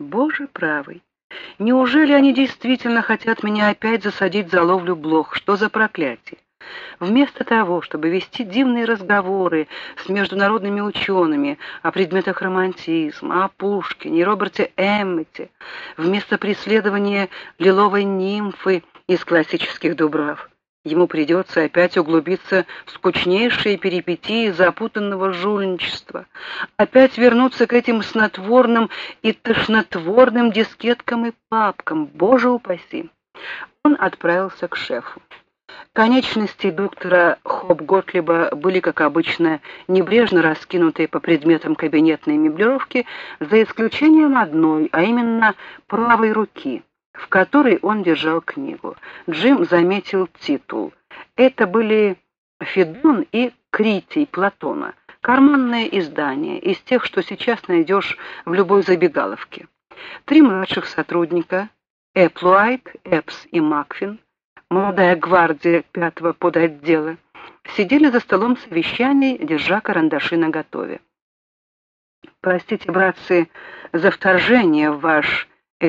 Боже правый! Неужели они действительно хотят меня опять засадить за ловлю блох? Что за проклятие? Вместо того, чтобы вести дивные разговоры с международными учеными о предметах романтизма, о Пушкине и Роберте Эммете, вместо преследования лиловой нимфы из классических дубрав, ему придется опять углубиться в скучнейшие перипетии запутанного жульничества, опять вернуться к этим снотворным и тошнотворным дискеткам и папкам. Боже упаси! Он отправился к шефу. Конечности доктора Хопготлиба были, как обычно, небрежно раскинутые по предметам кабинетной меблировки, за исключением одной, а именно правой руки, в которой он держал книгу. Джим заметил титул. Это были «Федон» и «Критий» Платона, карманные издания, из тех, что сейчас найдешь в любой забегаловке. Три младших сотрудника, Эплуайт, Эпс и Макфин, молодая гвардия 5-го подотдела, сидели за столом совещаний, держа карандаши наготове. «Простите, братцы, за вторжение в ваш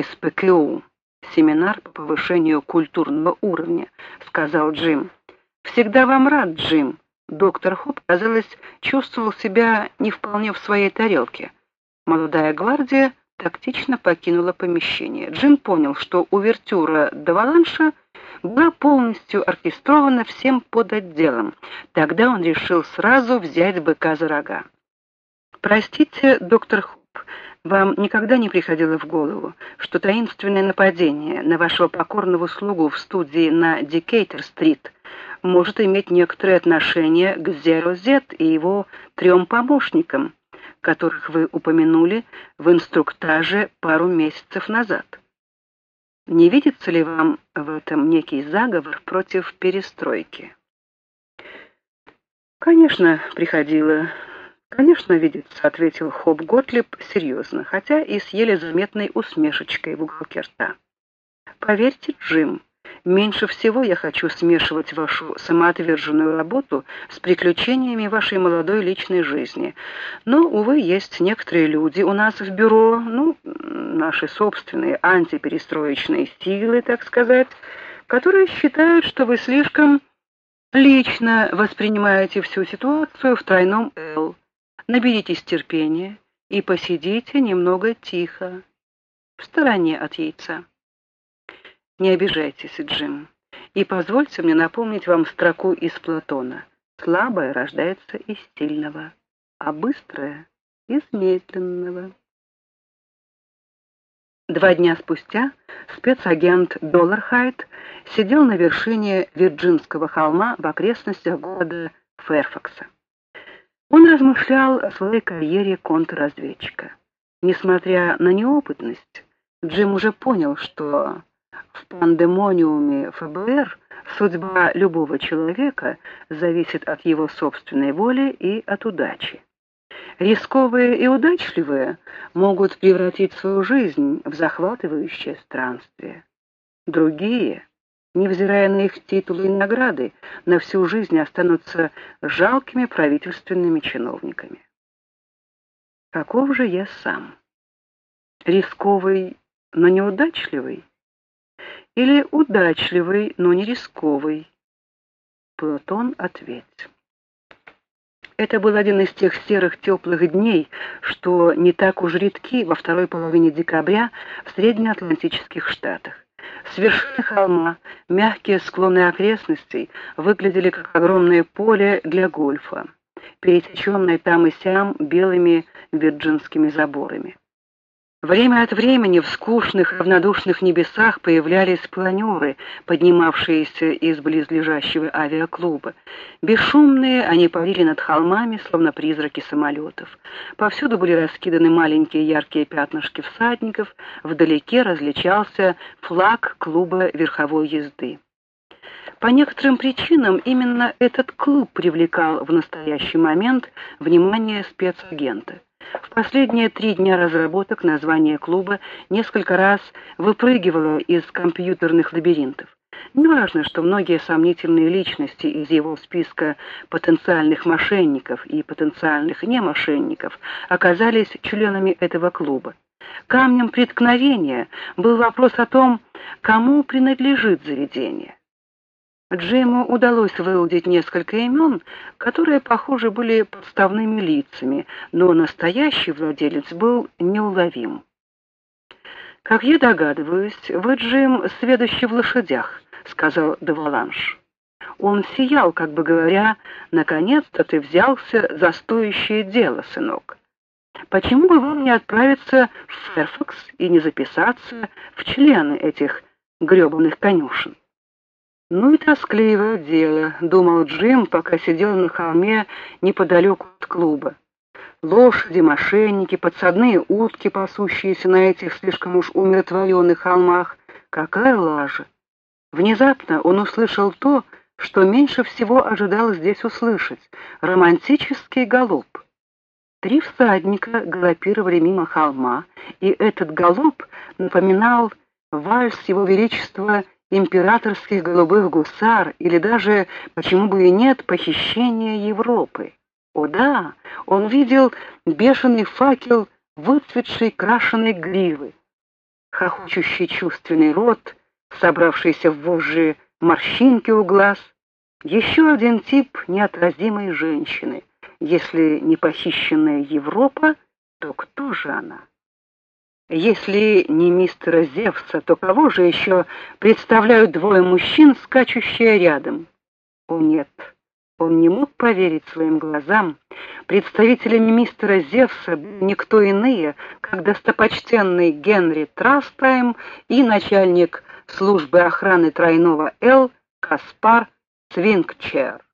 СПКУ, семинар по повышению культурного уровня», — сказал Джим. «Всегда вам рад, Джим». Доктор Хоп, казалось, чувствовал себя не вполне в своей тарелке. Молодая гвардия тактично покинула помещение. Джим понял, что увертюра «Даваланша» была полностью оркестрована всем подотделом. Тогда он решил сразу взять быка за рога. «Простите, доктор Хоп, вам никогда не приходило в голову, что таинственное нападение на вашего покорного слугу в студии на Дикейтер-стрит может иметь некоторое отношение к Zero Z и его 3 помощникам, которых вы упомянули в инструктаже пару месяцев назад? Не видится ли вам в этом некий заговор против перестройки?» «Конечно, приходило. Конечно, видится», — ответил Хоп Готлиб серьезно, хотя и с еле заметной усмешечкой в уголке рта. «Поверьте, Джим, меньше всего я хочу смешивать вашу самоотверженную работу с приключениями вашей молодой личной жизни. Но, увы, есть некоторые люди у нас в бюро, наши собственные антиперестроечные силы, так сказать, которые считают, что вы слишком лично воспринимаете всю ситуацию в тройном «Л». Наберитесь терпения и посидите немного тихо, в стороне от яйца. Не обижайтесь, Джим, и позвольте мне напомнить вам строку из Платона: «Слабое рождается из сильного, а быстрое — из медленного». 2 дня спустя спецагент Доллархайт сидел на вершине Вирджинского холма в окрестностях города Фэрфакса. Он размышлял о своей карьере контрразведчика. Несмотря на неопытность, Джим уже понял, что в пандемониуме ФБР судьба любого человека зависит от его собственной воли и от удачи. Рисковые и удачливые могут превратить свою жизнь в захватывающее странствие. Другие, невзирая на их титулы и награды, на всю жизнь останутся жалкими правительственными чиновниками. Каков же я сам? Рисковый, но неудачливый? Или удачливый, но не рисковый? Платон, ответь. Это был один из тех серых теплых дней, что не так уж редки во второй половине декабря в среднеатлантических штатах. С вершины холма мягкие склоны окрестностей выглядели как огромное поле для гольфа, пересеченное там и сям белыми вирджинскими заборами. Время от времени в скучных, равнодушных небесах появлялись планеры, поднимавшиеся из близлежащего авиаклуба. Бесшумные они парили над холмами, словно призраки самолетов. Повсюду были раскиданы маленькие яркие пятнышки всадников, вдалеке различался флаг клуба верховой езды. По некоторым причинам именно этот клуб привлекал в настоящий момент внимание спецагента. В последние 3 дня разработок название клуба несколько раз выпрыгивало из компьютерных лабиринтов. Неважно, что многие сомнительные личности из его списка потенциальных мошенников и потенциальных немошенников оказались членами этого клуба. Камнем преткновения был вопрос о том, кому принадлежит заведение. Джиму удалось выудить несколько имен, которые, похоже, были подставными лицами, но настоящий владелец был неуловим. «Как я догадываюсь, вы, Джим, сведущий в лошадях», — сказал де Валанш. Он сиял, как бы говоря: «Наконец-то ты взялся за стоящее дело, сынок. Почему бы вам не отправиться в Фэрфакс и не записаться в члены этих грёбаных конюшен?» «Ну и тоскливое дело», — думал Джим, пока сидел на холме неподалеку от клуба. Лошади, мошенники, подсадные утки, пасущиеся на этих слишком уж умиротворенных холмах. Какая лажа! Внезапно он услышал то, что меньше всего ожидал здесь услышать — романтический галоп. 3 всадника галопировали мимо холма, и этот галоп напоминал вальс Его Величества императорских голубых гусар или даже, почему бы и нет, похищение Европы. О да, он видел бешеный факел выцветшей крашеной гривы, хохочущий чувственный рот, собравшиеся в вожжи морщинки у глаз. Еще один тип неотразимой женщины. Если не похищенная Европа, то кто же она? Если не мистера Зевса, то кого же еще представляют 2 мужчин, скачущие рядом? О нет! Он не мог поверить своим глазам. Представителями мистера Зевса были никто иные, как достопочтенный Генри Трастайм и начальник службы охраны тройного Л Каспар Свингчер.